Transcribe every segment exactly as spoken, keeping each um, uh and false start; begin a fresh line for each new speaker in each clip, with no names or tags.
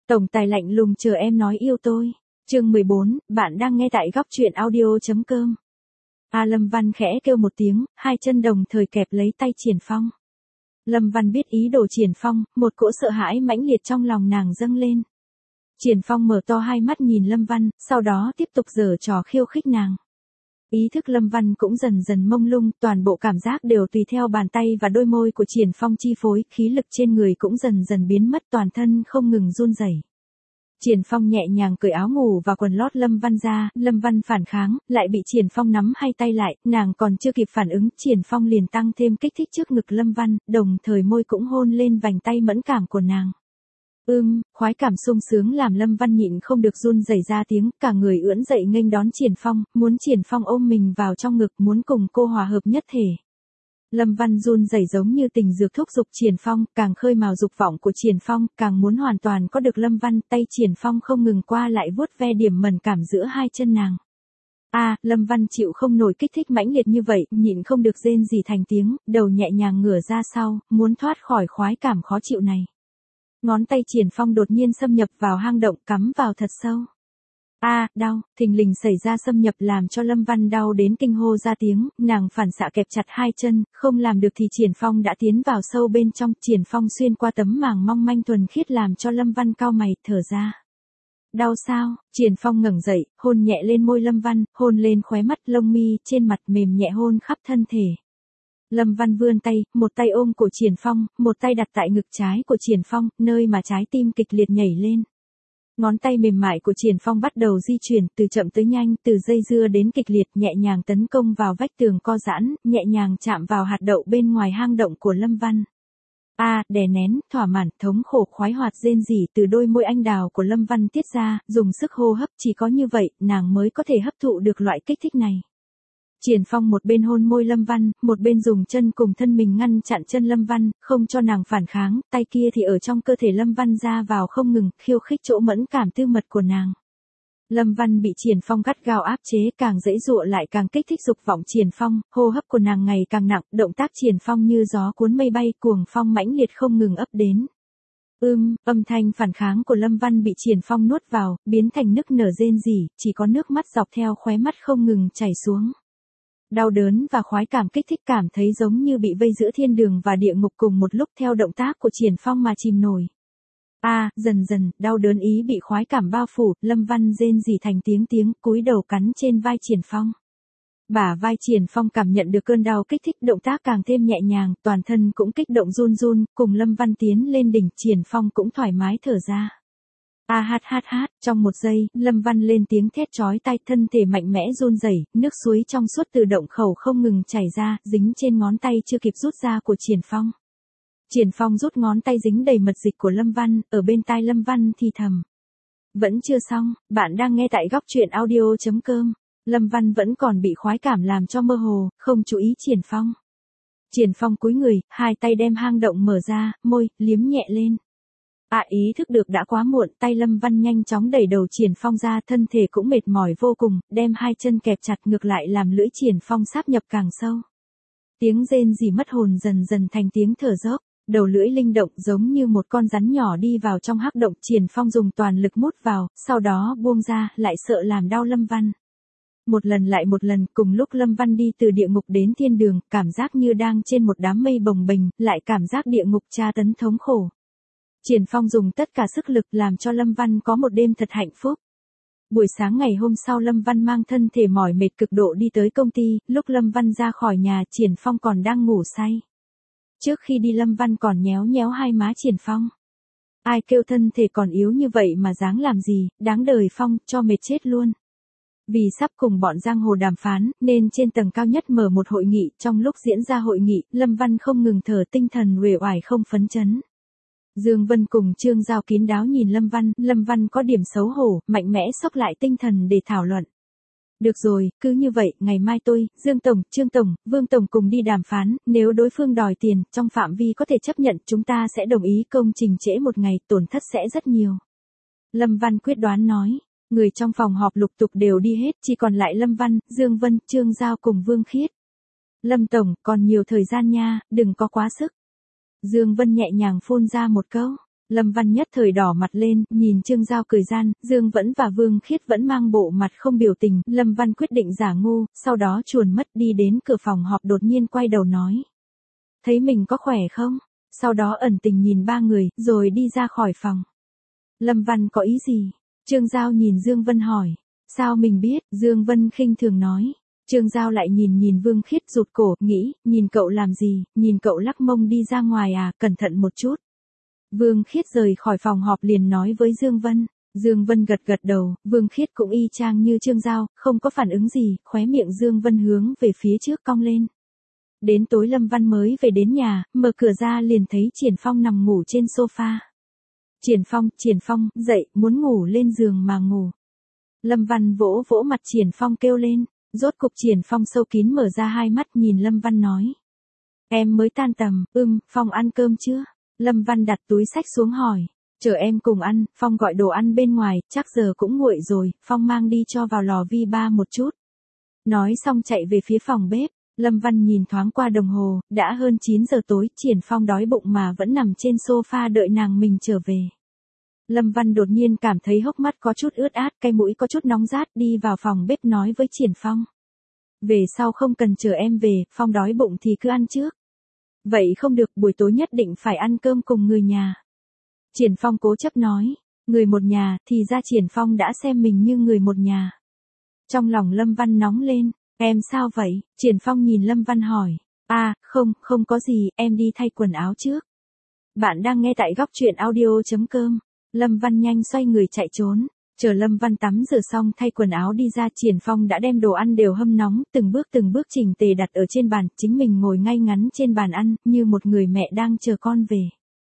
Tổng tài lạnh lùng chờ em nói yêu tôi. Chương mười bốn, bạn đang nghe tại góc truyện audio.com. A Lâm Văn khẽ kêu một tiếng, hai chân đồng thời kẹp lấy tay Triển Phong. Lâm Văn biết ý đồ Triển Phong, một cỗ sợ hãi mãnh liệt trong lòng nàng dâng lên. Triển Phong mở to hai mắt nhìn Lâm Văn, sau đó tiếp tục giở trò khiêu khích nàng. Ý thức Lâm Văn cũng dần dần mông lung, toàn bộ cảm giác đều tùy theo bàn tay và đôi môi của Triển Phong chi phối, khí lực trên người cũng dần dần biến mất, toàn thân không ngừng run rẩy. Triển Phong nhẹ nhàng cởi áo ngủ và quần lót Lâm Văn ra, Lâm Văn phản kháng, lại bị Triển Phong nắm hai tay lại, nàng còn chưa kịp phản ứng, Triển Phong liền tăng thêm kích thích trước ngực Lâm Văn, đồng thời môi cũng hôn lên vành tay mẫn cảm của nàng. Ưm, khoái cảm sung sướng làm Lâm Văn nhịn không được run rẩy ra tiếng, cả người ưỡn dậy nghênh đón Triển Phong, muốn Triển Phong ôm mình vào trong ngực, muốn cùng cô hòa hợp nhất thể. Lâm Văn run rẩy giống như tình dược thúc giục Triển Phong, càng khơi mào dục vọng của Triển Phong, càng muốn hoàn toàn có được Lâm Văn, tay Triển Phong không ngừng qua lại vuốt ve điểm mẫn cảm giữa hai chân nàng. A, à, Lâm Văn chịu không nổi kích thích mãnh liệt như vậy, nhịn không được rên rỉ thành tiếng, đầu nhẹ nhàng ngửa ra sau, muốn thoát khỏi khoái cảm khó chịu này. Ngón tay Triển Phong đột nhiên xâm nhập vào hang động, cắm vào thật sâu. A, à, đau, thình lình xảy ra xâm nhập làm cho Lâm Văn đau đến kinh hô ra tiếng, nàng phản xạ kẹp chặt hai chân, không làm được thì Triển Phong đã tiến vào sâu bên trong, Triển Phong xuyên qua tấm màng mong manh thuần khiết làm cho Lâm Văn cau mày, thở ra. Đau sao? Triển Phong ngẩng dậy, hôn nhẹ lên môi Lâm Văn, hôn lên khóe mắt, lông mi, trên mặt mềm nhẹ hôn khắp thân thể. Lâm Văn vươn tay, một tay ôm cổ Triển Phong, một tay đặt tại ngực trái của Triển Phong, nơi mà trái tim kịch liệt nhảy lên. Ngón tay mềm mại của Triển Phong bắt đầu di chuyển, từ chậm tới nhanh, từ dây dưa đến kịch liệt, nhẹ nhàng tấn công vào vách tường co giãn, nhẹ nhàng chạm vào hạt đậu bên ngoài hang động của Lâm Văn. A, à, đè nén, thỏa mãn, thống khổ khoái hoạt rên rỉ từ đôi môi anh đào của Lâm Văn tiết ra, dùng sức hô hấp, chỉ có như vậy, nàng mới có thể hấp thụ được loại kích thích này. Triển Phong một bên hôn môi Lâm Văn, một bên dùng chân cùng thân mình ngăn chặn chân Lâm Văn, không cho nàng phản kháng, tay kia thì ở trong cơ thể Lâm Văn ra vào không ngừng, khiêu khích chỗ mẫn cảm tư mật của nàng. Lâm Văn bị Triển Phong gắt gao áp chế, càng dễ dụa lại càng kích thích dục vọng Triển Phong, hô hấp của nàng ngày càng nặng, động tác Triển Phong như gió cuốn mây bay, cuồng phong mãnh liệt không ngừng ấp đến. Ưm, âm thanh phản kháng của Lâm Văn bị Triển Phong nuốt vào, biến thành nức nở rên rỉ, chỉ có nước mắt dọc theo khóe mắt không ngừng chảy xuống. Đau đớn và khoái cảm kích thích cảm thấy giống như bị vây giữa thiên đường và địa ngục cùng một lúc theo động tác của Triển Phong mà chìm nổi. A, à, dần dần, đau đớn ý bị khoái cảm bao phủ, Lâm Văn rên rỉ thành tiếng tiếng, cúi đầu cắn trên vai Triển Phong. Bả vai Triển Phong cảm nhận được cơn đau kích thích, động tác càng thêm nhẹ nhàng, toàn thân cũng kích động run run, cùng Lâm Văn tiến lên đỉnh, Triển Phong cũng thoải mái thở ra. A hát hát hát, trong một giây, Lâm Văn lên tiếng thét chói tai, thân thể mạnh mẽ run rẩy, nước suối trong suốt từ động khẩu không ngừng chảy ra, dính trên ngón tay chưa kịp rút ra của Triển Phong. Triển Phong rút ngón tay dính đầy mật dịch của Lâm Văn, ở bên tai Lâm Văn thì thầm. Vẫn chưa xong, bạn đang nghe tại góc truyện audio.com. Lâm Văn vẫn còn bị khoái cảm làm cho mơ hồ, không chú ý Triển Phong. Triển Phong cúi người, hai tay đem hang động mở ra, môi, liếm nhẹ lên. À, ý thức được đã quá muộn, tay Lâm Văn nhanh chóng đẩy đầu Triển Phong ra, thân thể cũng mệt mỏi vô cùng, đem hai chân kẹp chặt ngược lại làm lưỡi Triển Phong sáp nhập càng sâu. Tiếng rên rỉ mất hồn dần dần thành tiếng thở dốc, đầu lưỡi linh động giống như một con rắn nhỏ đi vào trong hắc động, Triển Phong dùng toàn lực mút vào, sau đó buông ra, lại sợ làm đau Lâm Văn. Một lần lại một lần, cùng lúc Lâm Văn đi từ địa ngục đến thiên đường, cảm giác như đang trên một đám mây bồng bềnh, lại cảm giác địa ngục tra tấn thống khổ. Triển Phong dùng tất cả sức lực làm cho Lâm Văn có một đêm thật hạnh phúc. Buổi sáng ngày hôm sau Lâm Văn mang thân thể mỏi mệt cực độ đi tới công ty, lúc Lâm Văn ra khỏi nhà Triển Phong còn đang ngủ say. Trước khi đi Lâm Văn còn nhéo nhéo hai má Triển Phong. Ai kêu thân thể còn yếu như vậy mà dáng làm gì, đáng đời Phong, cho mệt chết luôn. Vì sắp cùng bọn giang hồ đàm phán, nên trên tầng cao nhất mở một hội nghị, trong lúc diễn ra hội nghị, Lâm Văn không ngừng thở, tinh thần uể oải không phấn chấn. Dương Vân cùng Trương Giao kín đáo nhìn Lâm Văn, Lâm Văn có điểm xấu hổ, mạnh mẽ xốc lại tinh thần để thảo luận. Được rồi, cứ như vậy, ngày mai tôi, Dương Tổng, Trương Tổng, Vương Tổng cùng đi đàm phán, nếu đối phương đòi tiền, trong phạm vi có thể chấp nhận, chúng ta sẽ đồng ý, công trình trễ một ngày, tổn thất sẽ rất nhiều. Lâm Văn quyết đoán nói, người trong phòng họp lục tục đều đi hết, chỉ còn lại Lâm Văn, Dương Vân, Trương Giao cùng Vương Khiết. Lâm Tổng, còn nhiều thời gian nha, đừng có quá sức. Dương Vân nhẹ nhàng phun ra một câu. Lâm Văn nhất thời đỏ mặt lên, nhìn Trương Giao cười gian, Dương Vẫn và Vương Khiết vẫn mang bộ mặt không biểu tình, Lâm Văn quyết định giả ngu, sau đó chuồn mất đi đến cửa phòng họp đột nhiên quay đầu nói. Thấy mình có khỏe không? Sau đó ẩn tình nhìn ba người, rồi đi ra khỏi phòng. Lâm Văn có ý gì? Trương Giao nhìn Dương Vân hỏi. Sao mình biết? Dương Vân khinh thường nói. Trương Giao lại nhìn nhìn Vương Khiết rụt cổ, nghĩ, nhìn cậu làm gì, nhìn cậu lắc mông đi ra ngoài à, cẩn thận một chút. Vương Khiết rời khỏi phòng họp liền nói với Dương Vân. Dương Vân gật gật đầu, Vương Khiết cũng y chang như Trương Giao, không có phản ứng gì, khóe miệng Dương Vân hướng về phía trước cong lên. Đến tối Lâm Văn mới về đến nhà, mở cửa ra liền thấy Triển Phong nằm ngủ trên sofa. Triển Phong, Triển Phong, dậy, muốn ngủ lên giường mà ngủ. Lâm Văn vỗ vỗ mặt Triển Phong kêu lên, rốt cục Triển Phong sâu kín mở ra hai mắt nhìn Lâm Văn nói. Em mới tan tầm, ưm, Phong ăn cơm chưa? Lâm Văn đặt túi sách xuống hỏi, chờ em cùng ăn, Phong gọi đồ ăn bên ngoài, chắc giờ cũng nguội rồi, Phong mang đi cho vào lò vi ba một chút. Nói xong chạy về phía phòng bếp. Lâm Văn nhìn thoáng qua đồng hồ, đã hơn chín giờ tối, Triển Phong đói bụng mà vẫn nằm trên sofa đợi nàng mình trở về. Lâm Văn đột nhiên cảm thấy hốc mắt có chút ướt át, cái mũi có chút nóng rát, đi vào phòng bếp nói với Triển Phong. Về sau không cần chờ em về, Phong đói bụng thì cứ ăn trước. Vậy không được, buổi tối nhất định phải ăn cơm cùng người nhà. Triển Phong cố chấp nói, người một nhà, thì ra Triển Phong đã xem mình như người một nhà. Trong lòng Lâm Văn nóng lên. Em sao vậy? Triển Phong nhìn Lâm Văn hỏi. À, không, không có gì, em đi thay quần áo trước. Bạn đang nghe tại góc truyện audio.com. Lâm Văn nhanh xoay người chạy trốn. Chờ Lâm Văn tắm rửa xong thay quần áo đi ra, Triển Phong đã đem đồ ăn đều hâm nóng, từng bước từng bước chỉnh tề đặt ở trên bàn, chính mình ngồi ngay ngắn trên bàn ăn, như một người mẹ đang chờ con về.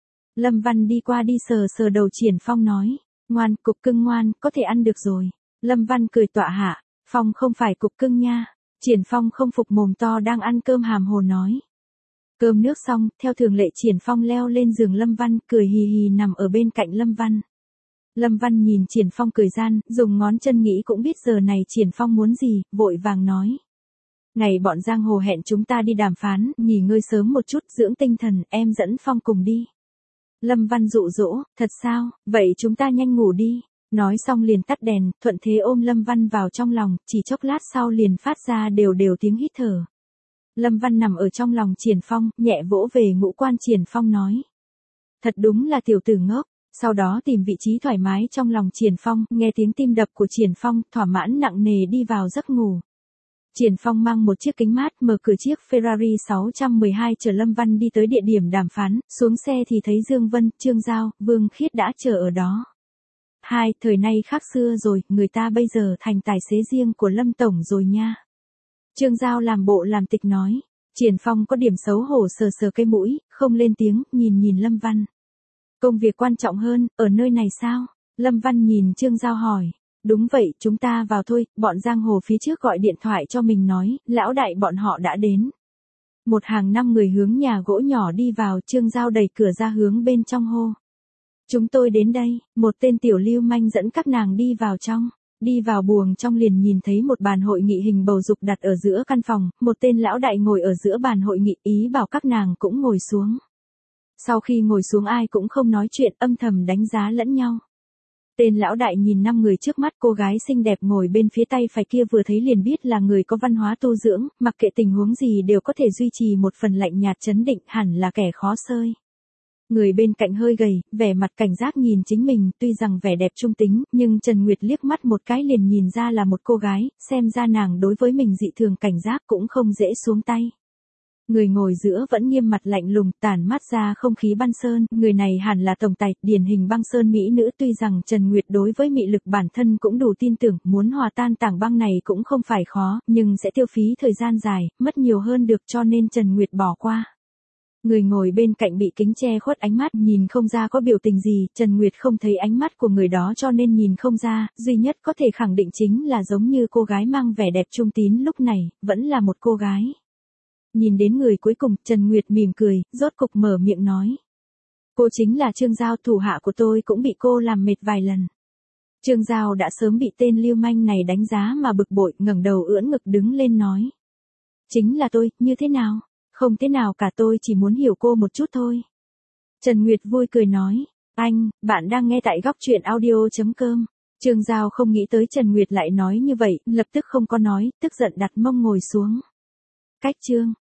Lâm Văn đi qua đi sờ sờ đầu Triển Phong nói. Ngoan, cục cưng ngoan, có thể ăn được rồi. Lâm Văn cười tọa hạ. Phong không phải cục cưng nha. Triển Phong không phục mồm to đang ăn cơm hàm hồ nói. Cơm nước xong, theo thường lệ Triển Phong leo lên giường Lâm Văn, cười hì hì nằm ở bên cạnh Lâm Văn. Lâm Văn nhìn Triển Phong cười gian, dùng ngón chân nghĩ cũng biết giờ này Triển Phong muốn gì, vội vàng nói. Ngày bọn giang hồ hẹn chúng ta đi đàm phán, nghỉ ngơi sớm một chút, dưỡng tinh thần, em dẫn Phong cùng đi. Lâm Văn dụ dỗ, thật sao, vậy chúng ta nhanh ngủ đi. Nói xong liền tắt đèn, thuận thế ôm Lâm Văn vào trong lòng, chỉ chốc lát sau liền phát ra đều đều tiếng hít thở. Lâm Văn nằm ở trong lòng Triển Phong, nhẹ vỗ về ngũ quan Triển Phong nói. Thật đúng là tiểu tử ngốc, sau đó tìm vị trí thoải mái trong lòng Triển Phong, nghe tiếng tim đập của Triển Phong, thỏa mãn nặng nề đi vào giấc ngủ. Triển Phong mang một chiếc kính mát, mở cửa chiếc Ferrari sáu một hai chở Lâm Văn đi tới địa điểm đàm phán, xuống xe thì thấy Dương Vân, Trương Giao, Vương Khiết đã chờ ở đó. Hai, thời nay khác xưa rồi, người ta bây giờ thành tài xế riêng của Lâm Tổng rồi nha. Trương Giao làm bộ làm tịch nói. Triển Phong có điểm xấu hổ sờ sờ cái mũi, không lên tiếng, nhìn nhìn Lâm Văn. Công việc quan trọng hơn, ở nơi này sao? Lâm Văn nhìn Trương Giao hỏi. Đúng vậy, chúng ta vào thôi, bọn giang hồ phía trước gọi điện thoại cho mình nói, lão đại bọn họ đã đến. Một hàng năm người hướng nhà gỗ nhỏ đi vào, Trương Giao đẩy cửa ra hướng bên trong hô. Chúng tôi đến đây, một tên tiểu lưu manh dẫn các nàng đi vào trong. Đi vào buồng trong liền nhìn thấy một bàn hội nghị hình bầu dục đặt ở giữa căn phòng, một tên lão đại ngồi ở giữa bàn hội nghị, ý bảo các nàng cũng ngồi xuống. Sau khi ngồi xuống ai cũng không nói chuyện, âm thầm đánh giá lẫn nhau. Tên lão đại nhìn năm người trước mắt, cô gái xinh đẹp ngồi bên phía tay phải kia vừa thấy liền biết là người có văn hóa tu dưỡng, mặc kệ tình huống gì đều có thể duy trì một phần lạnh nhạt trấn định, hẳn là kẻ khó xơi. Người bên cạnh hơi gầy, vẻ mặt cảnh giác nhìn chính mình, tuy rằng vẻ đẹp trung tính, nhưng Trần Nguyệt liếc mắt một cái liền nhìn ra là một cô gái, xem ra nàng đối với mình dị thường cảnh giác cũng không dễ xuống tay. Người ngồi giữa vẫn nghiêm mặt lạnh lùng, tản mát ra không khí băng sơn, người này hẳn là tổng tài, điển hình băng sơn mỹ nữ, tuy rằng Trần Nguyệt đối với mị lực bản thân cũng đủ tin tưởng, muốn hòa tan tảng băng này cũng không phải khó, nhưng sẽ tiêu phí thời gian dài, mất nhiều hơn được cho nên Trần Nguyệt bỏ qua. Người ngồi bên cạnh bị kính che khuất ánh mắt, nhìn không ra có biểu tình gì, Trần Nguyệt không thấy ánh mắt của người đó cho nên nhìn không ra, duy nhất có thể khẳng định chính là giống như cô gái mang vẻ đẹp trung tín lúc này, vẫn là một cô gái. Nhìn đến người cuối cùng, Trần Nguyệt mỉm cười, rốt cục mở miệng nói. Cô chính là Trương Giao, thủ hạ của tôi cũng bị cô làm mệt vài lần. Trương Giao đã sớm bị tên lưu manh này đánh giá mà bực bội, ngẩng đầu ưỡn ngực đứng lên nói. Chính là tôi, như thế nào? Không thế nào cả, tôi chỉ muốn hiểu cô một chút thôi. Trần Nguyệt vui cười nói. Anh, bạn đang nghe tại góc truyện audio.com. Trương Giao không nghĩ tới Trần Nguyệt lại nói như vậy, lập tức không có nói, tức giận đặt mông ngồi xuống. Cách chương,